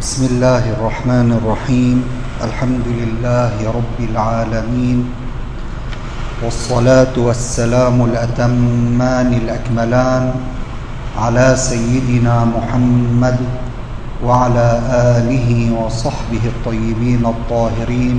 بسم الله الرحمن الرحيم. الحمد لله رب العالمين، والصلاة والسلام الأتمان الأكملان على سيدنا محمد وعلى آله وصحبه الطيبين الطاهرين.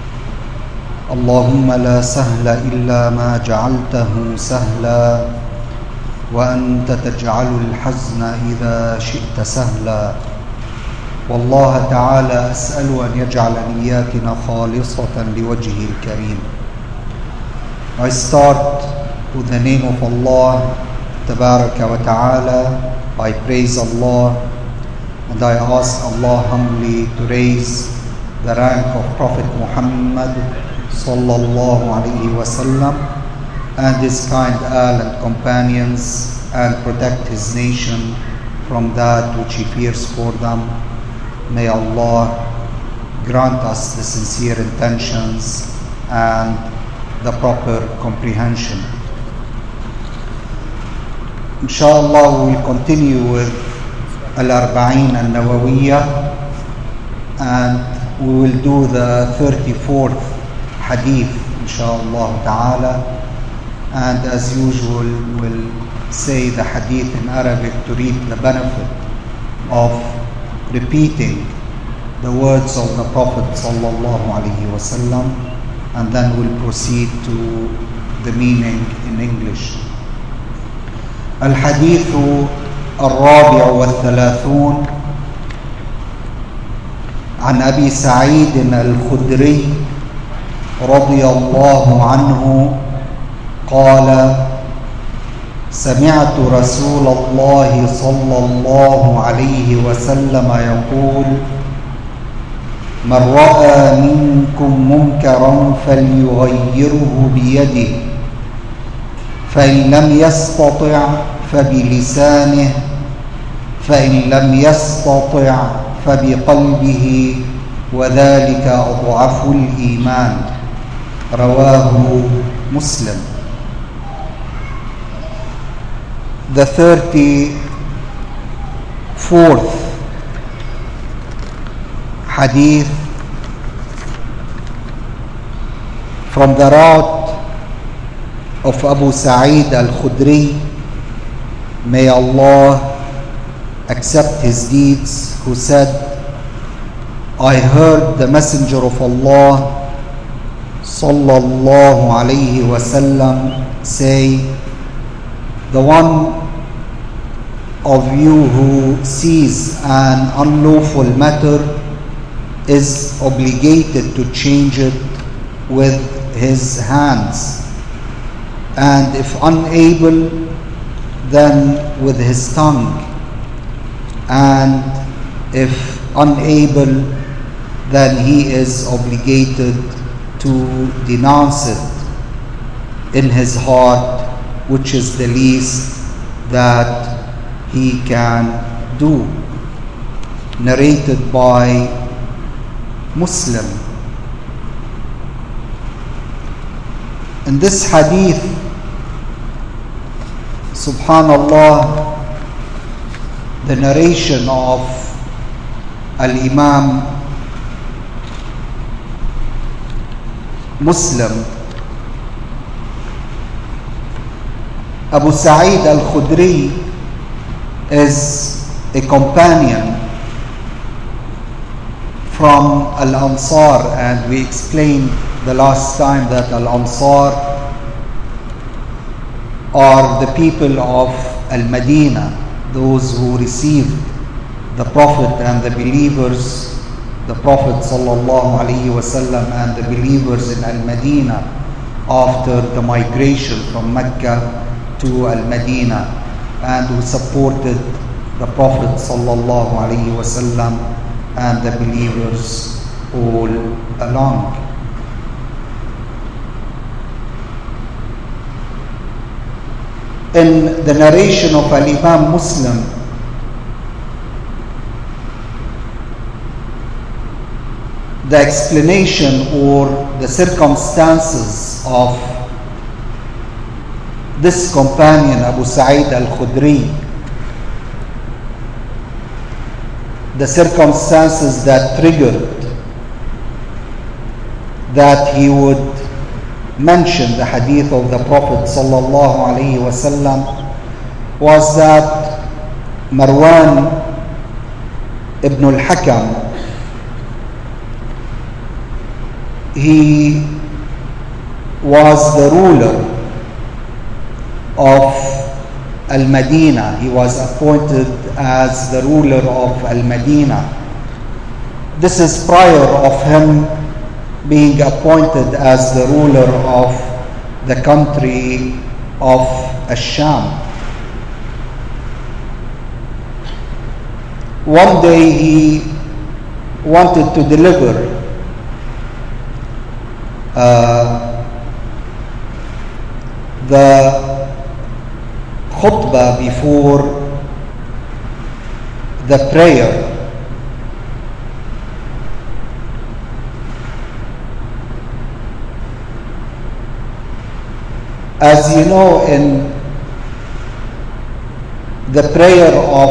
اللهم لا سهل إلا ما جعلته سهلا، وأنت تجعل الحزن إذا شئت سهلا. والله تعالى أسأل أن يجعل نياتنا خالصة لوجهه الكريم. I start with the name of Allah Tabaraka wa Ta'ala. I praise Allah and I ask Allah humbly to raise the rank of Prophet Muhammad sallallahu alayhi wa sallam and his kind al and companions, and protect his nation from that which he fears for them. May Allah grant us the sincere intentions and the proper comprehension. Inshallah, we will continue with Al-Arba'in Al-Nawawiyya, and we will do the 34th hadith, inshallah ta'ala. And as usual, we'll say the hadith in Arabic to reap the benefit of repeating the words of the Prophet sallallahu alaihi wasallam, and then we'll proceed to the meaning in English. الحديث الرابع والثلاثون عن أبي سعيد الخدري رضي الله عنه قال: سمعت رسول الله صلى الله عليه وسلم يقول: من رأى منكم منكرا فليغيره بيده، فإن لم يستطع فبلسانه، فإن لم يستطع فبقلبه، وذلك أضعف الإيمان. رواه مسلم. The 34th hadith from the route of Abu Sa'id al-Khudri, may Allah accept his deeds, who said: I heard the Messenger of Allah sallallahu alayhi wasallam say, the one of you who sees an unlawful matter is obligated to change it with his hands, and if unable, then with his tongue, and if unable, then he is obligated to denounce it in his heart, which is the least that he can do. Narrated by Muslim. In this hadith, subhanallah, the narration of Al-Imam Muslim, Abu Sa'id al-Khudri is a companion from Al-Ansar, and we explained the last time that Al-Ansar are the people of Al-Madinah, those who received the Prophet and the believers, the Prophet sallallahu alaihi wasallam and the believers in Al-Madinah after the migration from Mecca to Al-Madinah, and who supported the Prophet sallallahu alaihi wasallam and the believers all along. In the narration of Al-Imam Muslim, the explanation or the circumstances of this companion Abu Sa'id al-Khudri the circumstances that triggered that he would mention the hadith of the Prophet sallallahu alaihi wasallam was that Marwan ibn al-Hakam, he was the ruler of Al-Madinah. He was appointed as the ruler of Al-Madinah. This is prior of him being appointed as the ruler of the country of Ash-Sham. One day he wanted to deliver the khutbah before the prayer. As you know, in the prayer of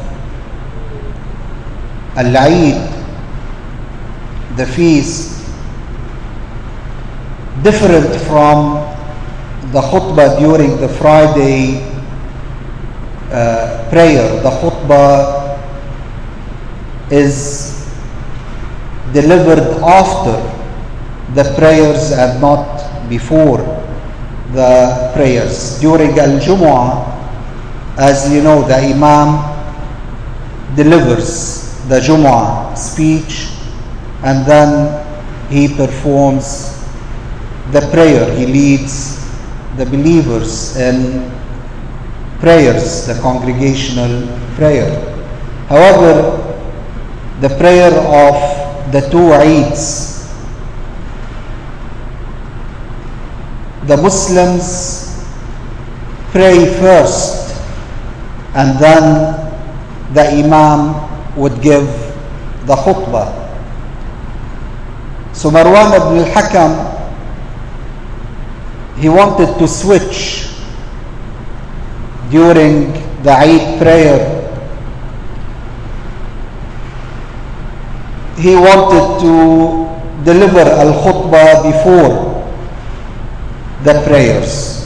Al-Eid, the feast, different from the khutbah during the Friday prayer. The khutbah is delivered after the prayers and not before the prayers. During Al-Jumu'ah, as you know, the Imam delivers the Jumu'ah speech and then he performs the prayer. He leads the believers in prayers, the congregational prayer. However, the prayer of the two Eids, the Muslims pray first and then the Imam would give the khutbah. So Marwan ibn al-Hakam, he wanted to switch during the Eid prayer. He wanted to deliver al-khutbah before the prayers.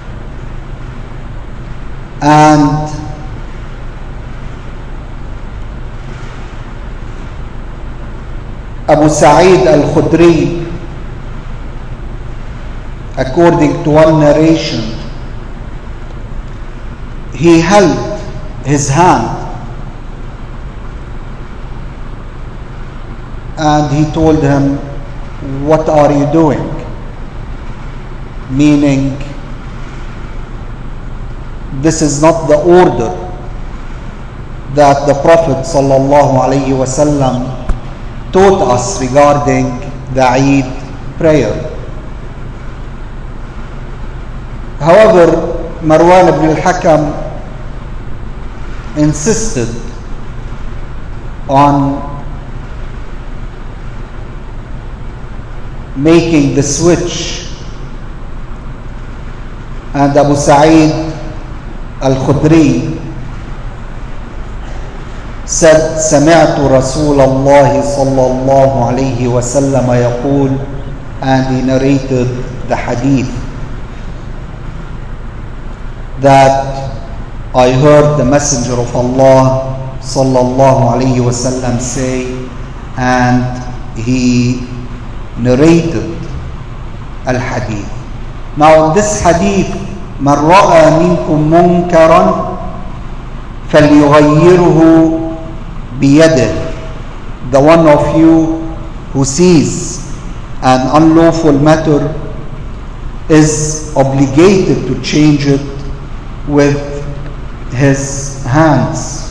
And Abu Sa'id al-Khudri, according to one narration, he held his hand and he told him, "What are you doing?" Meaning, this is not the order that the Prophet sallallahu alaihi wasallam taught us regarding the Eid prayer. However, Marwan ibn al-Hakam insisted on making the switch, and Abu Sa'id al-Khudri said, "سمعت رسول الله صلى الله عليه وسلم يقول," and he narrated the hadith that I heard the Messenger of Allah sallallahu alaihi wasallam say, and he narrated al-hadith. Now in this hadith, "من رأى منكم منكرا فليغيره بيده," the one of you who sees an unlawful matter is obligated to change it with his hands.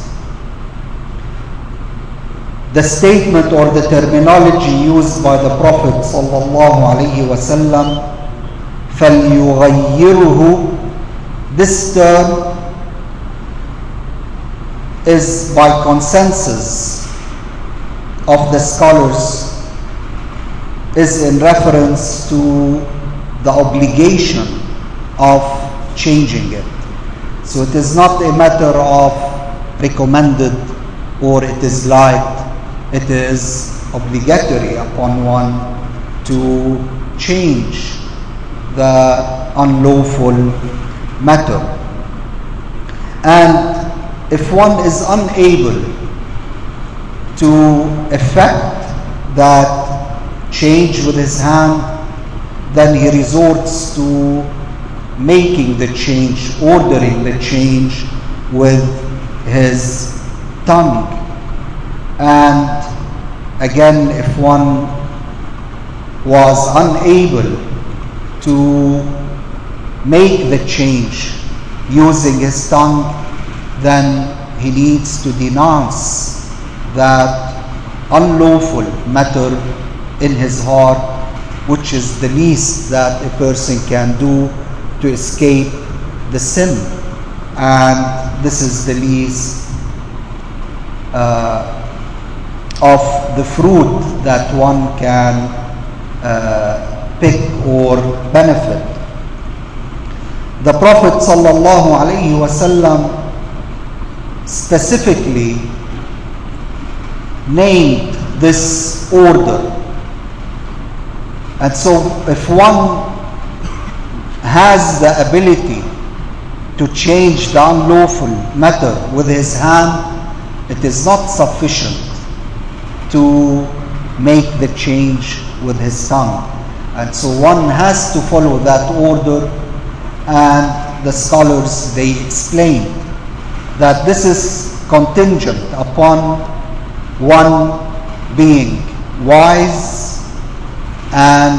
The statement or the terminology used by the Prophet sallallahu alaihi wasallam, فَلْيُغَيِّرُهُ, this term is by consensus of the scholars, is in reference to the obligation of changing it. So it is not a matter of recommended or it is light, it is obligatory upon one to change the unlawful matter. And if one is unable to effect that change with his hand, then he resorts to making the change, ordering the change with his tongue. And again, if one was unable to make the change using his tongue, then he needs to denounce that unlawful matter in his heart, which is the least that a person can do to escape the sin. And this is the least of the fruit that one can pick or benefit. The Prophet sallallahu alaihi wasallam specifically named this order. And so if one has the ability to change the unlawful matter with his hand, it is not sufficient to make the change with his tongue. And so one has to follow that order, and the scholars, they explained that this is contingent upon one being wise and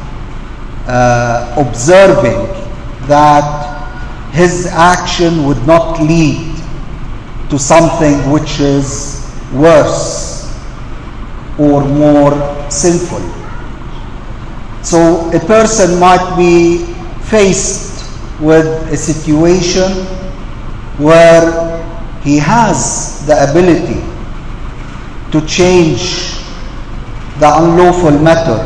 observing that his action would not lead to something which is worse or more sinful. So a person might be faced with a situation where he has the ability to change the unlawful matter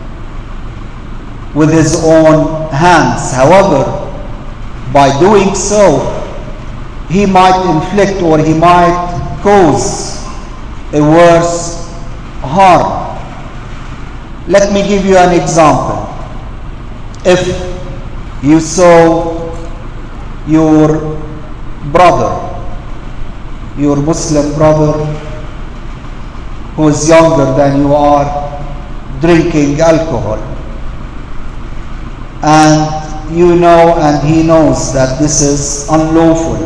with his own hands. However, by doing so, he might inflict or he might cause a worse harm. Let me give you an example. If you saw your brother, your Muslim brother, who is younger than you are, drinking alcohol, and you know and he knows that this is unlawful,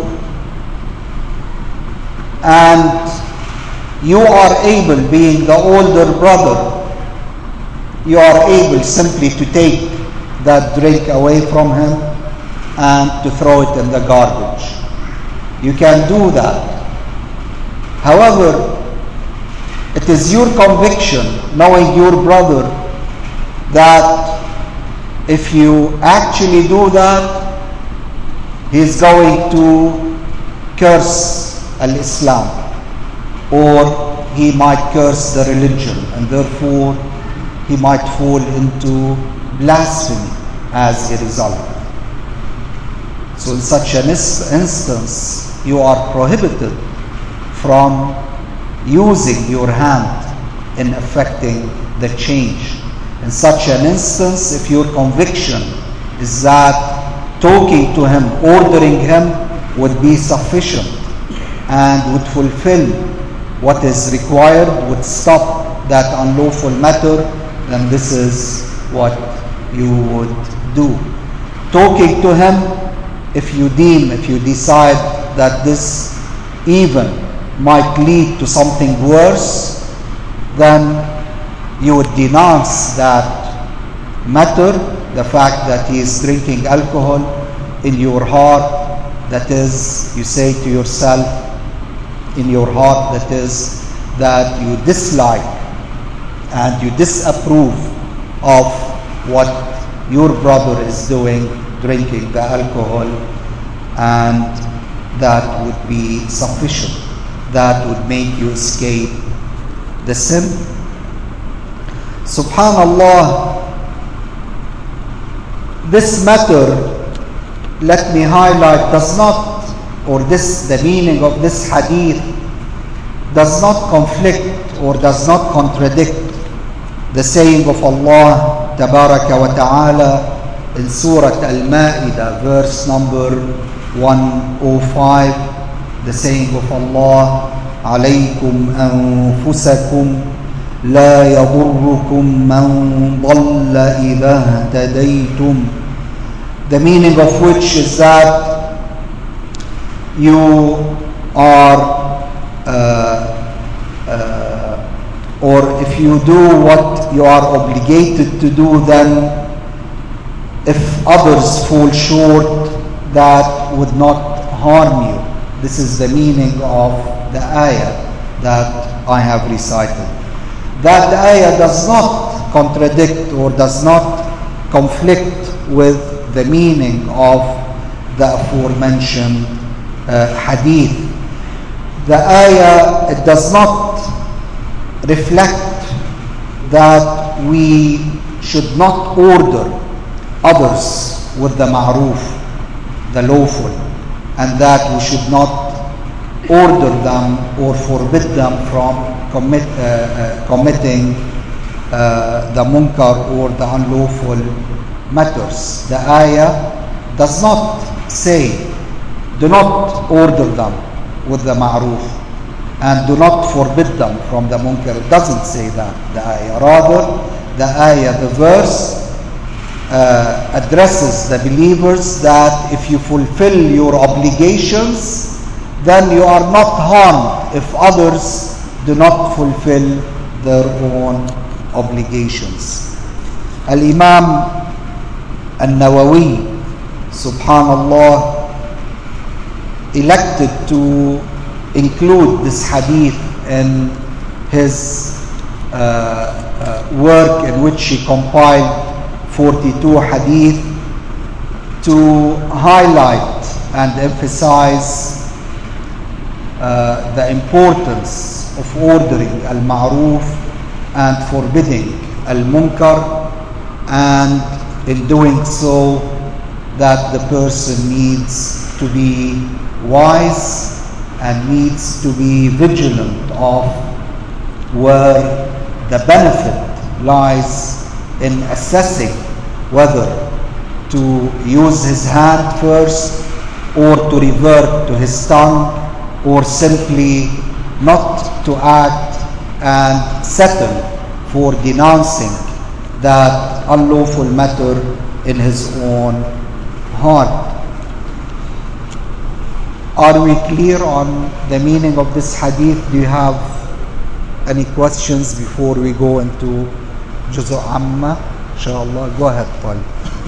and you are able, being the older brother, you are able simply to take that drink away from him and to throw it in the garbage. You can do that. However, it is your conviction, knowing your brother, that if you actually do that, he is going to curse al-Islam, or he might curse the religion, and therefore he might fall into blasphemy as a result. So in such an instance, you are prohibited from using your hand in effecting the change. In such an instance, if your conviction is that talking to him, ordering him would be sufficient and would fulfill what is required, would stop that unlawful matter, then this is what you would do. Talking to him, if you decide that this even might lead to something worse, then you would denounce that matter, the fact that he is drinking alcohol, in your heart. That is, you say to yourself in your heart, that is, that you dislike and you disapprove of what your brother is doing, drinking the alcohol, and that would be sufficient. That would make you escape the sin. Subhanallah, this matter, let me highlight, does not, or this, the meaning of this hadith does not conflict or does not contradict the saying of Allah Tabaraka wa Ta'ala in Surah Al-Ma'idah, verse number 105, the saying of Allah, عَلَيْكُمْ أَنفُسَكُمْ لَا يَضُرُّكُمْ مَنْ ضَلَّ إِذَا اهْتَدَيْتُمْ. The meaning of which is that you are or if you do what you are obligated to do, then if others fall short, that would not harm you. This is the meaning of the ayah that I have recited. That ayah does not contradict or does not conflict with the meaning of the aforementioned hadith. The ayah, it does not reflect that we should not order others with the ma'roof, the lawful, and that we should not order them or forbid them from committing the munkar or the unlawful matters. The ayah does not say, do not order them with the ma'roof and do not forbid them from the munkar. It doesn't say that, the ayah. Rather, the ayah, the verse, addresses the believers that if you fulfill your obligations, then you are not harmed if others do not fulfill their own obligations. Al-Imam Al-Nawawi, subhanallah, elected to include this hadith in his work in which he compiled 42 hadith to highlight and emphasize the importance of ordering al-ma'roof and forbidding al-munkar, and in doing so that the person needs to be wise and needs to be vigilant of where the benefit lies in assessing whether to use his hand first or to revert to his tongue, or simply not to act and settle for denouncing that unlawful matter in his own heart. Are we clear on the meaning of this hadith? Do you have any questions before we go into Juzu Amma? Inshallah, go ahead, Paul.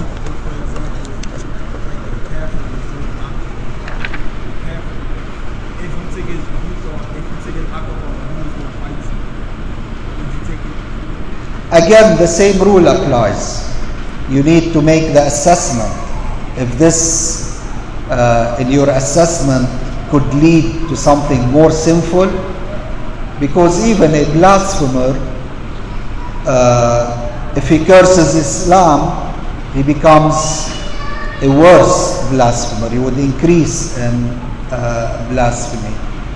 Again, the same rule applies. You need to make the assessment if this in your assessment could lead to something more sinful, because even a blasphemer, if he curses Islam, he becomes a worse blasphemer. He would increase in blasphemy.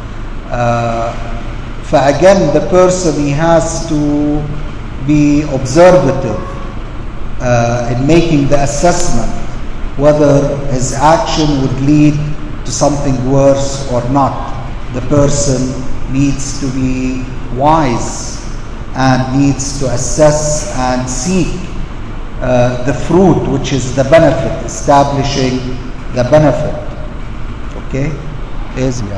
Again, the person, he has to be observative in making the assessment whether his action would lead to something worse or not. The person needs to be wise and needs to assess and seek the fruit, which is the benefit, establishing the benefit. Okay? Ezmi.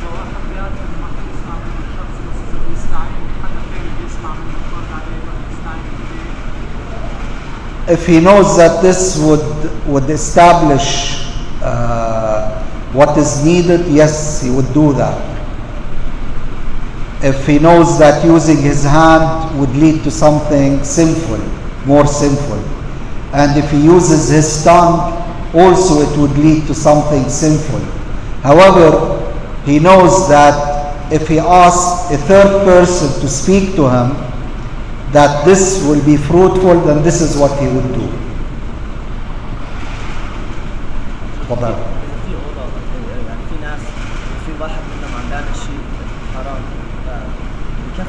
If he knows that this would establish what is needed, yes, he would do that. If he knows that using his hand would lead to something sinful, more sinful, and if he uses his tongue, also it would lead to something sinful. However, he knows that if he asks a third person to speak to him, that this will be fruitful, then this is what he would do.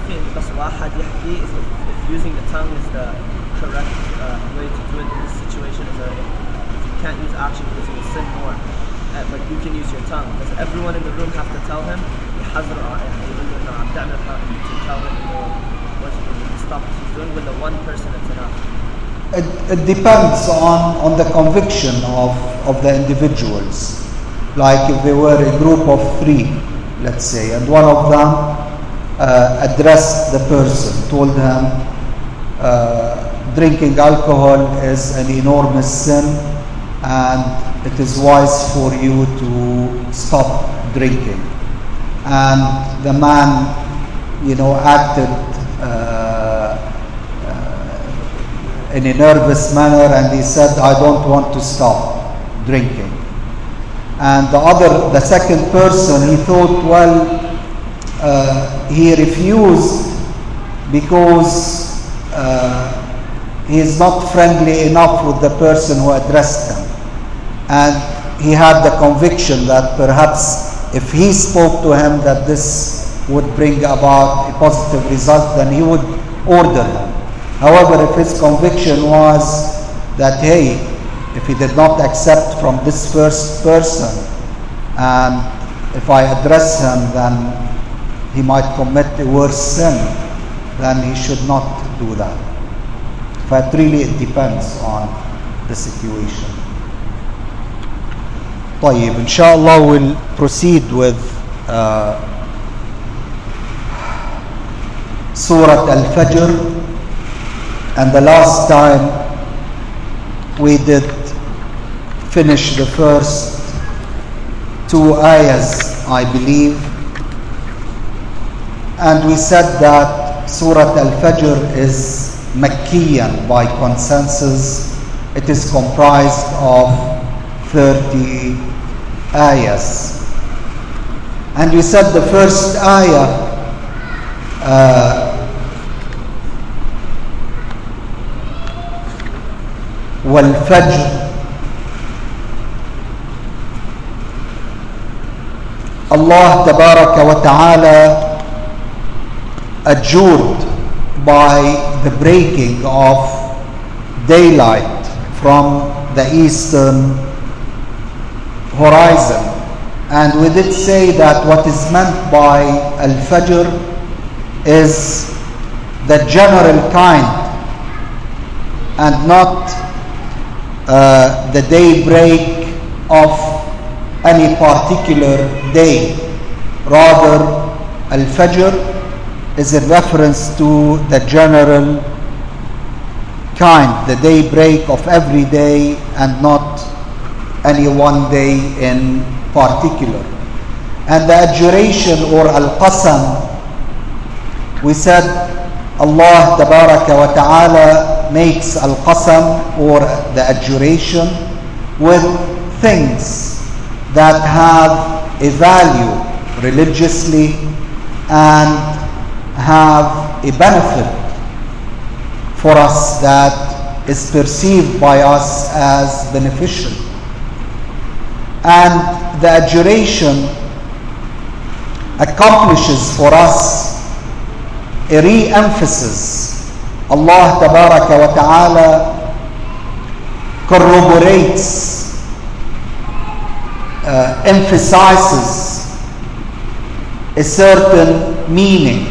في بس واحد يحكي if using the tongue is the correct way to do it in this situation is if you can't use action because you will sin more, but you can use your tongue. Does everyone in the room have to tell him يحذر يقول له عم تعمل to tell him to stop what he's doing? With the one person it's enough? It depends on the conviction of the individuals. Like if they were a group of 3, let's say, and one of them addressed the person, told him drinking alcohol is an enormous sin and it is wise for you to stop drinking. And the man, acted in a nervous manner and he said, I don't want to stop drinking. And the second person, he thought, well, he refused because he is not friendly enough with the person who addressed him. And he had the conviction that perhaps if he spoke to him that this would bring about a positive result, then he would order him. However, if his conviction was that, hey, if he did not accept from this first person, and if I address him, then he might commit a worse sin, then he should not do that. But really it depends on the situation. طيب, inshallah we'll proceed with Surah Al-Fajr. And the last time we did finish the first 2 ayahs, I believe. And we said that Surah Al-Fajr is Makkiyan by consensus. It is comprised of 30 ayahs. And we said the first ayah وَالْفَجْرِ, Allah Tabaraka wa Ta'ala adjured by the breaking of daylight from the eastern horizon. And we did say that what is meant by Al-Fajr is the general kind and not the daybreak of any particular day. Rather, Al-Fajr is a reference to the general kind, the daybreak of every day and not any one day in particular. And the adjuration or Al-Qasam, we said Allah Tabaraka wa Ta'ala makes Al-Qasam or the adjuration with things that have a value religiously and have a benefit for us that is perceived by us as beneficial. And the adjuration accomplishes for us a re-emphasis. Allah Tabaraka wa Ta'ala corroborates, emphasizes a certain meaning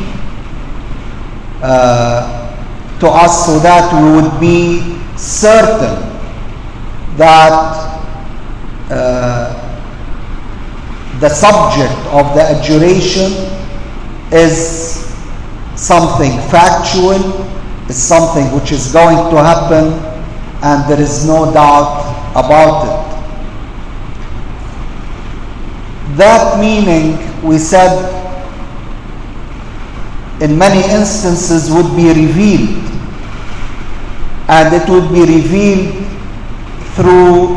to us so that we would be certain that the subject of the adjuration is something factual, is something which is going to happen, and there is no doubt about it. That meaning, we said, in many instances would be revealed, and it would be revealed through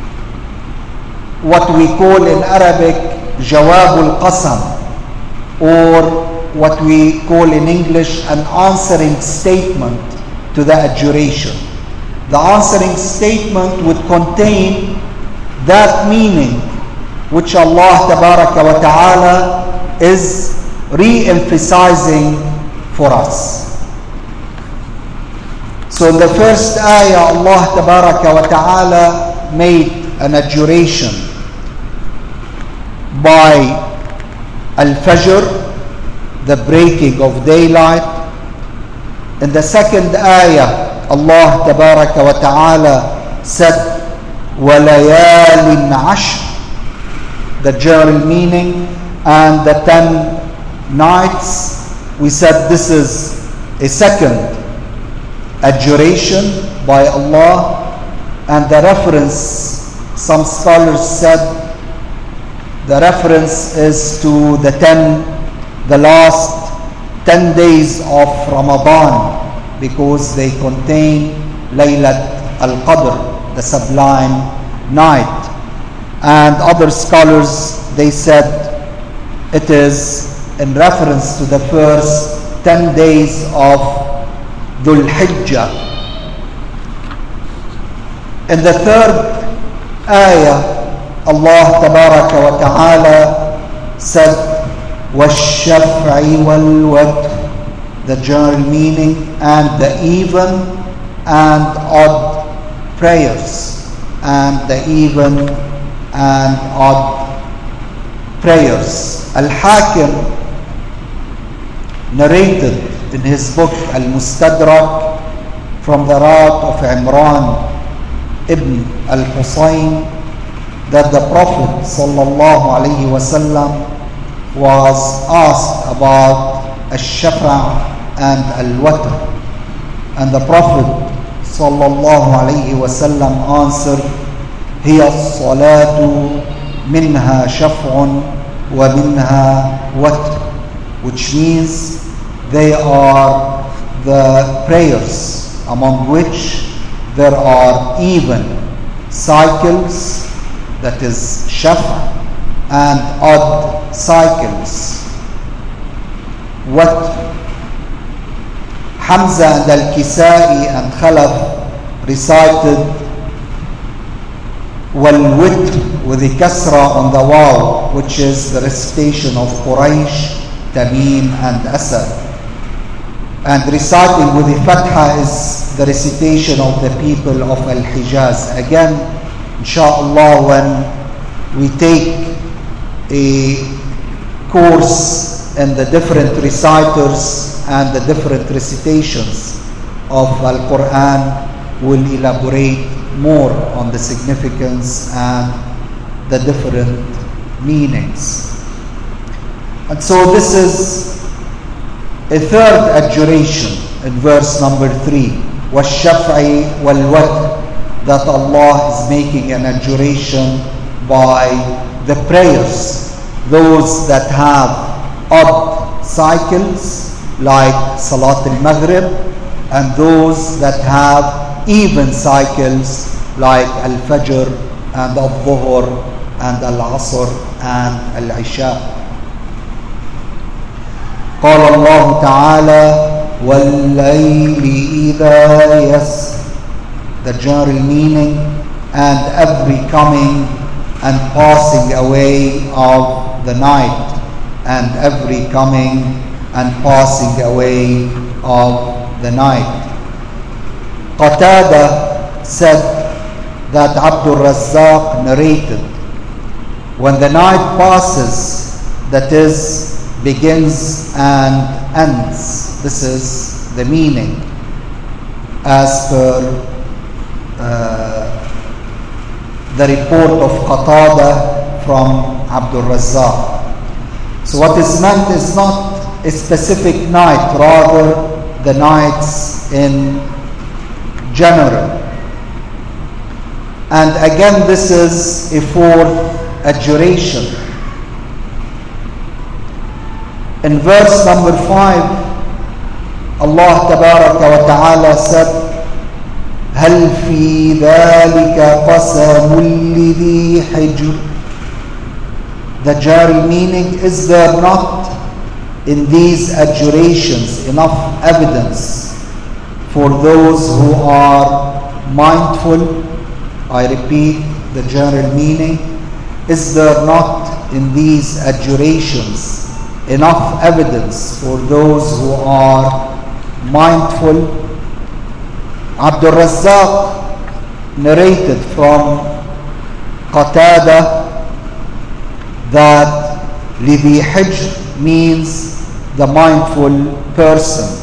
what we call in Arabic Jawab al-Qasam, or what we call in English an answering statement to the adjuration. The answering statement would contain that meaning which Allah Tabaraka wa Ta'ala is re-emphasizing for us. So in the first ayah, Allah Tabaraka wa Ta'ala made an adjuration by Al-Fajr, the breaking of daylight. In the second ayah, Allah Tabaraka wa Ta'ala said, وَلَيَالٍ عَشْرٍ, the general meaning, and the 10 nights. We said this is a second adjuration by Allah, and the reference, some scholars said the reference is to the last 10 days of Ramadan, because they contain Laylat al-Qadr, the sublime night. And other scholars, they said it is in reference to the first 10 days of Dhul Hijjah. In the third ayah, Allah Tabaraka wa Ta'ala said, وَالشَّفْعِ وَالْوَتْرِ, the general meaning, and the even and odd prayers, and the even and odd prayers. Al-Hakim narrated in his book Al-Mustadrak from the route of Imran ibn al-Husayn that the Prophet sallallahu alaihi wasallam was asked about al-shafa' and al-watr, and the Prophet sallallahu alaihi wasallam answered, hiya as-salatu minha shaf'un wa minha watr, which means they are the prayers among which there are even cycles, that is shafa', and odd cycles. What Hamza and Al-Kisai and Khalaf recited wal-witr with the kasra on the waw, which is the recitation of Quraysh, Tamim and Asad. And reciting with the fatha is the recitation of the people of Al-Hijaz. Again, inshallah, when we take a course in the different reciters and the different recitations of Al-Quran, we'll elaborate more on the significance and the different meanings. And so this is a third adjuration in verse number 3, وَالشَّفْعِ وَالْوَتْرِ, that Allah is making an adjuration by the prayers, those that have odd cycles like Salat al-Maghrib, and those that have even cycles like Al-Fajr and Al-Dhuhr and Al-Asr and Al-Isha. قال الله تعالى وَاللَّيْلِ إِذَا يَسْرِ, the general meaning, and every coming and passing away of the night, and every coming and passing away of the night. Qatada said that Abdul Razzaq narrated, when the night passes, that is, begins and ends, this is the meaning as per the report of Qatada from Abdul Razzaq. So what is meant is not a specific night, rather the nights in general. And again, this is a fourth adjuration. In verse number 5, Allah Tabaraka wa Ta'ala said, هل في ذلك قسم لذي حجر, the general meaning, is there not in these adjurations enough evidence for those who are mindful? I repeat the general meaning, is there not in these adjurations enough evidence for those who are mindful. Abdul Razzaq narrated from Qatada that Lidhi Hijr means the mindful person.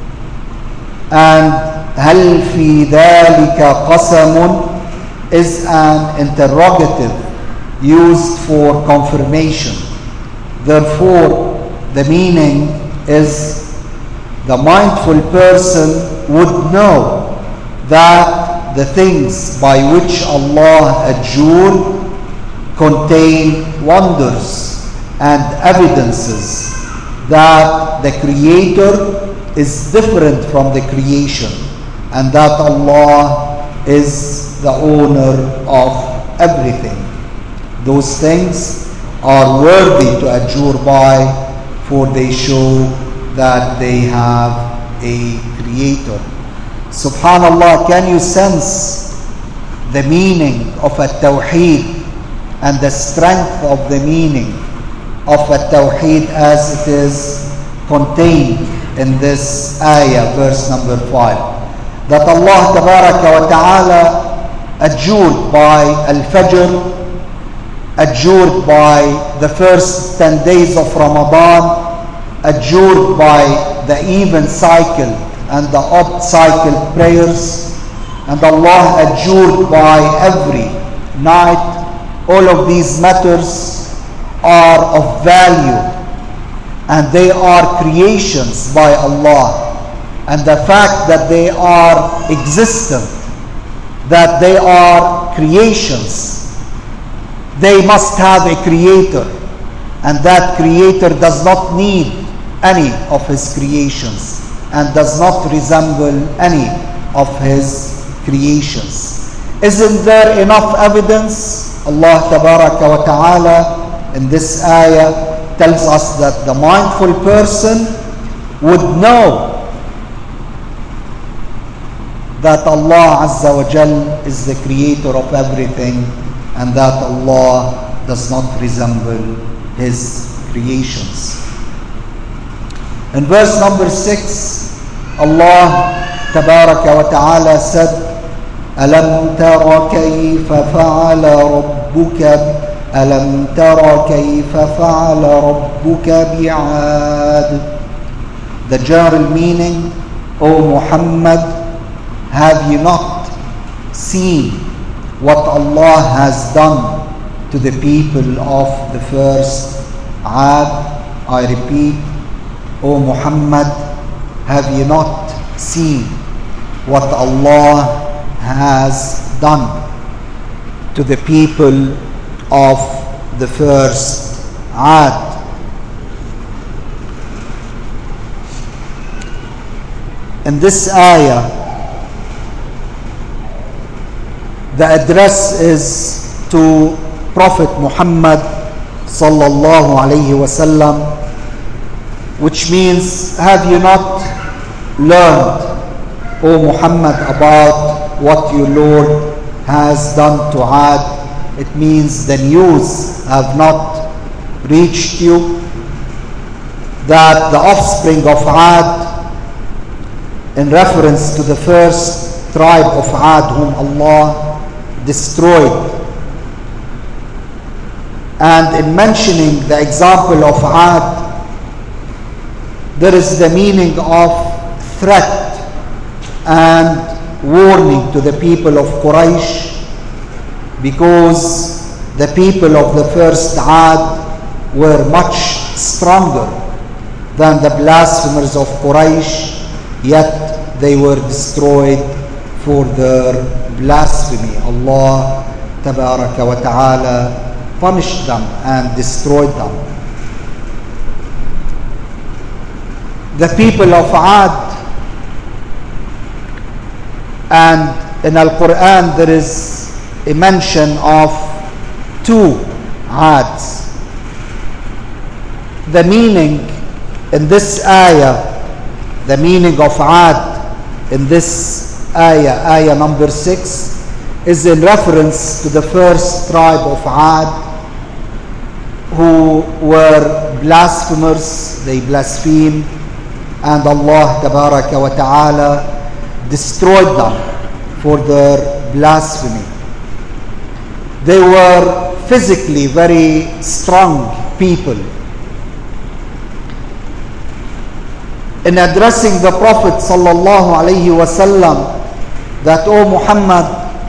And هل في ذلك قسم is an interrogative used for confirmation. Therefore, the meaning is the mindful person would know that the things by which Allah adjured contain wonders and evidences that the Creator is different from the creation and that Allah is the owner of everything. Those things are worthy to adjure by, for they show that they have a Creator. Subhanallah, can you sense the meaning of at-Tawheed and the strength of the meaning of at-Tawheed as it is contained in this ayah, verse number 5? That Allah Tabaraka wa Ta'ala adjured by Al-Fajr, adjured by the first 10 days of Ramadan, adjured by the even cycle and the odd cycle prayers, and Allah adjured by every night. All of these matters are of value, and they are creations by Allah. And the fact that they are existent, that they are creations, they must have a Creator, and that Creator does not need any of His creations and does not resemble any of His creations. Isn't there enough evidence? Allah Tabaraka wa Ta'ala in this ayah tells us that the mindful person would know that Allah Azza wa Jal is the Creator of everything and that Allah does not resemble His creations. In verse number 6, Allah Tabaraka wa Ta'ala said, أَلَمْ تَرَ كَيْفَ فَعَلَ رَبُّكَ أَلَمْ تَرَ كَيْفَ فَعَلَ رَبُّكَ بِعَادٍ. The general meaning, O Muhammad, have you not seen what Allah has done to the people of the first Aad? I repeat, O Muhammad, have you not seen what Allah has done to the people of the first Aad? In this ayah, the address is to Prophet Muhammad sallallahu alayhi wasallam, which means, have you not learned, O Muhammad, about what your Lord has done to Aad? It means the news have not reached you that the offspring of Aad, in reference to the first tribe of Aad whom Allah destroyed, and in mentioning the example of Aad, there is the meaning of threat and warning to the people of Quraysh, because the people of the first Aad were much stronger than the blasphemers of Quraysh, yet they were destroyed for their blasphemy. Allah Tabaraka wa Ta'ala punished them and destroyed them. The people of Aad, and in Al-Quran there is a mention of 2 Aads. The meaning in this ayah, the meaning of Aad in this ayah, ayah number 6, is in reference to the first tribe of Aad, who were blasphemers, they blasphemed, and Allah Tabaraka wa Ta'ala destroyed them for their blasphemy. They were physically very strong people. In addressing the Prophet sallallahu alaihi wasallam that, "O Muhammad,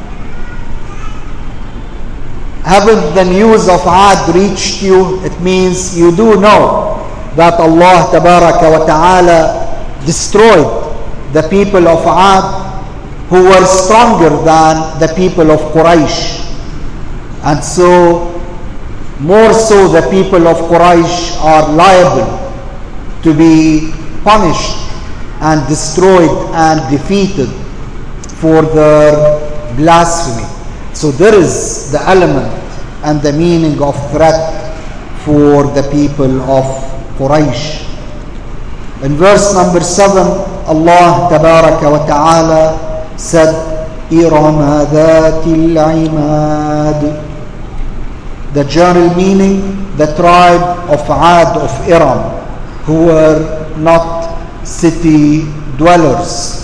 haven't the news of Ad reached you?" It means you do know that Allah Tabaraka wa Ta'ala destroyed the people of Ad, who were stronger than the people of Quraysh. And so, more so, the people of Quraysh are liable to be punished and destroyed and defeated for their blasphemy. So there is the element and the meaning of threat for the people of Quraysh. In verse number 7, Allah Tabaraka wa Ta'ala said, "Irama dhatil imad." The general meaning, the tribe of Ad of Iram, who were not city dwellers.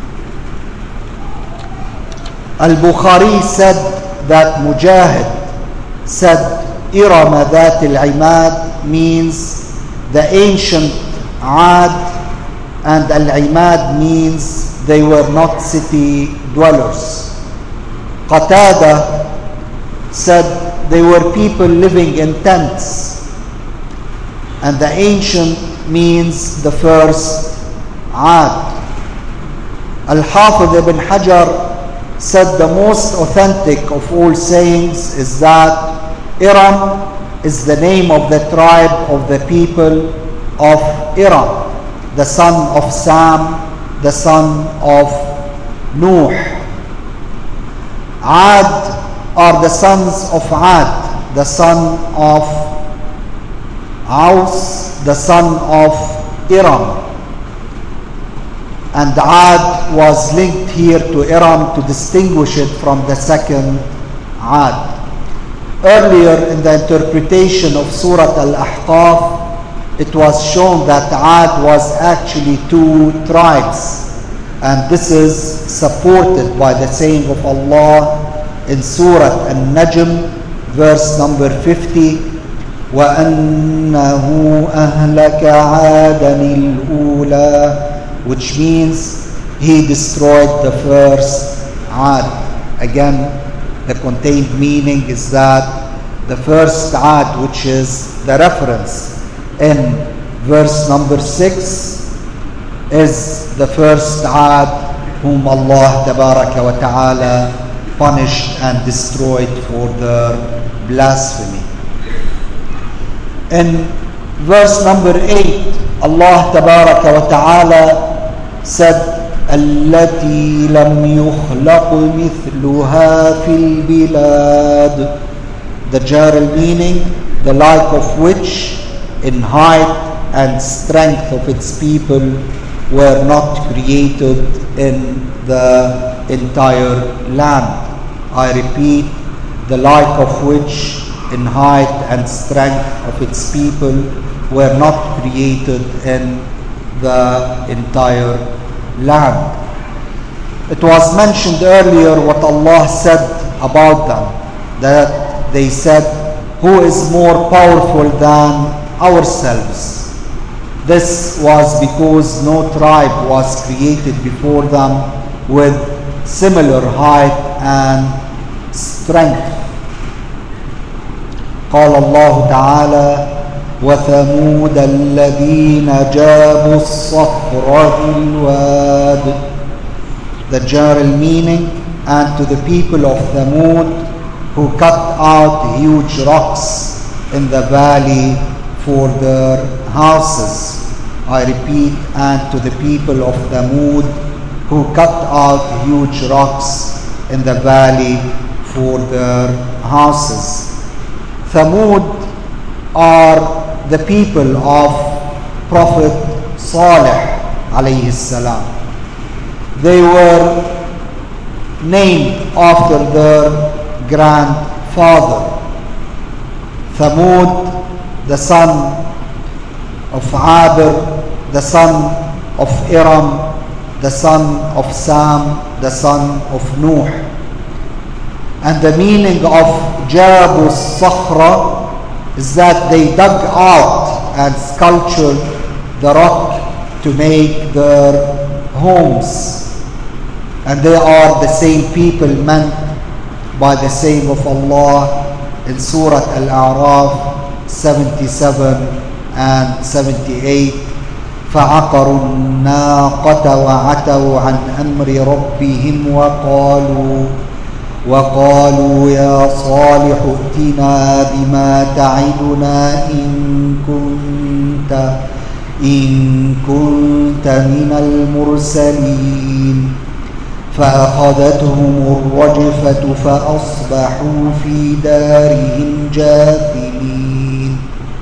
Al-Bukhari said that Mujahid said Irama Dhatil Imad means the ancient Ad, and Al-Imad means they were not city dwellers. Qatada said they were people living in tents, and the ancient means the first Ad. Al-Hafidh ibn Hajar said the most authentic of all sayings is that Iram is the name of the tribe of the people of Iram, the son of Sam, the son of Nuh. Ad are the sons of Ad, the son of Aus, the son of Iram. And Ad was linked here to Iram to distinguish it from the second Ad. Earlier in the interpretation of Surah Al-Ahqaf, it was shown that Ad was actually two tribes. And this is supported by the saying of Allah in Surah An-Najm, verse number 50, وَأَنَّهُ أَهْلَكَ عَادًا الْأُولَى, which means he destroyed the first Ad. Again, the contained meaning is that the first Ad, which is the reference in verse number 6, is the first Ad whom Allah Tabaraka wa Ta'ala punished and destroyed for their blasphemy. In verse number 8, Allah Tabaraka wa Ta'ala said, التي لم يخلق مثلها في البلاد, the general meaning, the like of which in height and strength of its people were not created in the entire land. I repeat, the like of which in height and strength of its people were not created in the entire land. It was mentioned earlier what Allah said about them, that they said, "Who is more powerful than ourselves?" This was because no tribe was created before them with similar height and strength. قال الله تعالى وثمود الذين جابوا الصخر بالواد. The general meaning, and to the people of Thamud who cut out huge rocks in the valley for their houses. I repeat, and to the people of Thamud who cut out huge rocks in the valley for their houses. Thamud are the people of Prophet Salih alayhi salam. They were named after their grandfather. Thamud, the son of Abir, the son of Iram, the son of Sam, the son of Nuh. And the meaning of Jabu Sakhra is that they dug out and sculptured the rock to make their homes. And they are the same people meant by the saying of Allah in Surah Al-A'raf 77 and 78. فَعَقَرُوا النَّاقَةَ وَعَتَوْا عَنْ أَمْرِ رَبِّهِمْ وقالوا يا صالح ائتنا بما تعدنا إن كنت من المرسلين فأخذتهم الرجفة فأصبحوا في دارهم جاثمين.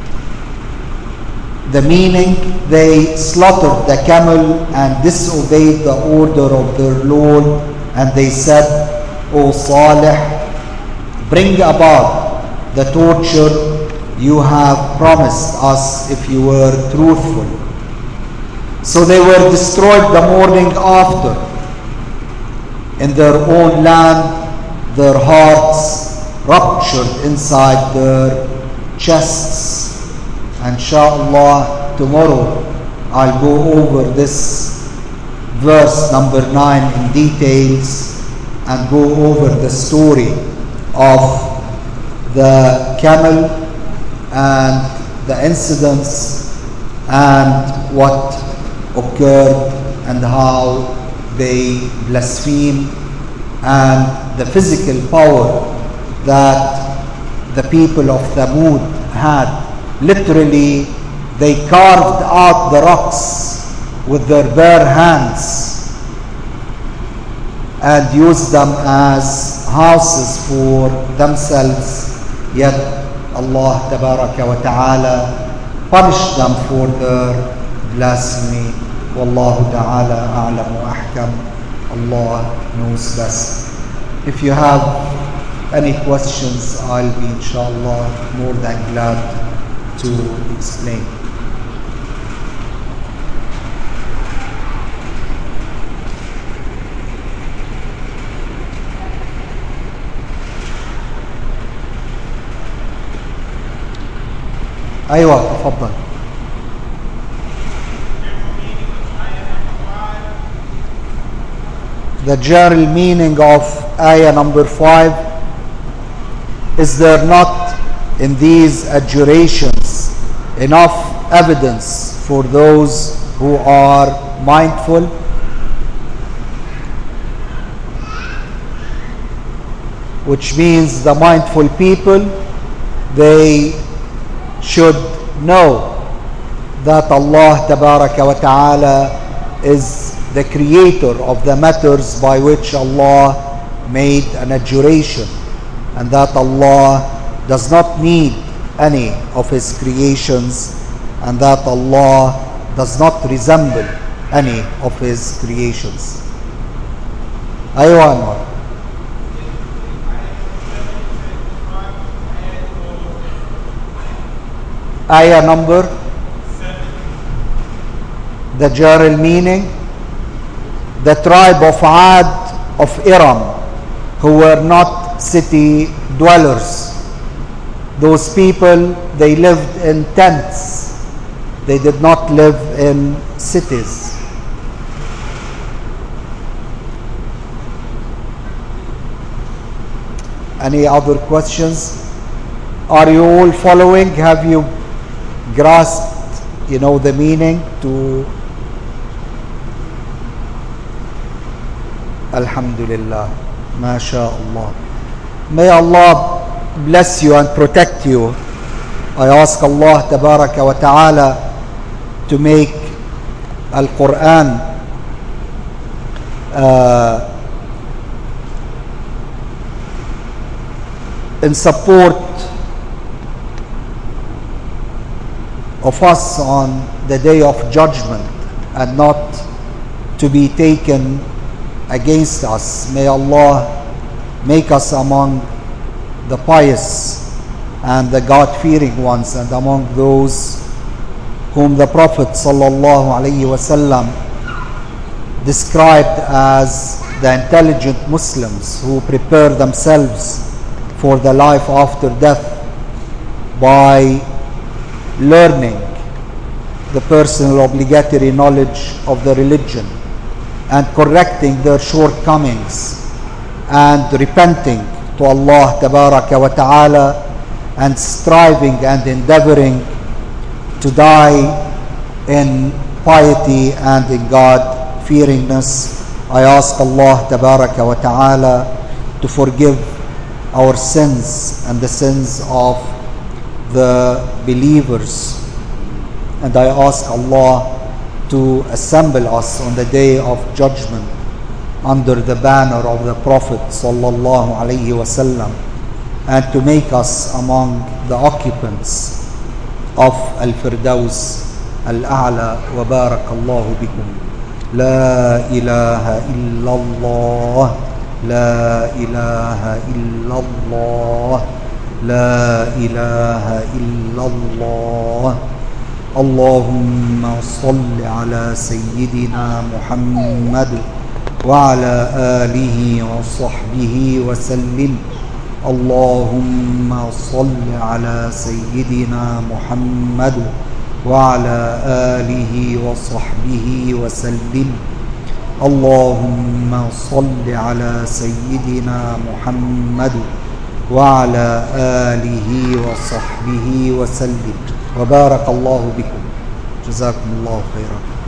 The meaning, they slaughtered the camel and disobeyed the order of their Lord, and they said, O Salih, bring about the torture you have promised us if you were truthful. So they were destroyed the morning after. In their own land, their hearts ruptured inside their chests. Inshallah, tomorrow I'll go over this verse number 9 in details and go over the story of the camel and the incidents and what occurred and how they blaspheme and the physical power that the people of Thamud had. Literally, they carved out the rocks with their bare hands and used them as houses for themselves. Yet Allah Tabaraka wa Ta'ala punished them for their blasphemy. Wallahu Ta'ala a'lam wa ahkam. Allah knows best. If you have any questions, I'll be inshallah more than glad to explain. أيوة تفضل. The general meaning of ayah number 5, is there not in these adjurations enough evidence for those who are mindful? Which means the mindful people, they should know that Allah Tabaraka wa Ta'ala is the creator of the matters by which Allah made an adjuration, and that Allah does not need any of His creations, and that Allah does not resemble any of His creations. Aywan. Ayah number 7. The general meaning, the tribe of Ad of Iram, who were not city dwellers. Those people, they lived in tents. They did not live in cities. Any other questions? Are you all following? Have you grasped, the meaning to Alhamdulillah, MashaAllah. May Allah bless you and protect you. I ask Allah Tabaraka wa Ta'ala to make Al-Quran in support of us on the day of judgment and not to be taken against us. May Allah make us among the pious and the God-fearing ones, and among those whom the Prophet sallallahu alaihi wasallam described as the intelligent Muslims who prepare themselves for the life after death by learning the personal obligatory knowledge of the religion and correcting their shortcomings and repenting to Allah tabaraka wa ta'ala and striving and endeavoring to die in piety and in God-fearingness. I ask Allah tabaraka wa ta'ala to forgive our sins and the sins of the believers, and I ask Allah to assemble us on the day of judgment under the banner of the Prophet sallallahu alaihi wasallam, and to make us among the occupants of Al-Firdaus Al-A'la. Wa barakallahu bikum. La ilaha illallah, la ilaha illallah, la ilaha illallah. Allahumma salli ala Sayyidina Muhammad wa ala alihi wa sahbihi wa sallim. Allahumma salli ala Sayyidina Muhammad wa ala alihi wa sahbihi wa sallim. Allahumma salli ala Sayyidina Muhammad wa ala alihi wa sahbihi wa sallim. Wa barakallahu bikum. Jazakumullahu khairan.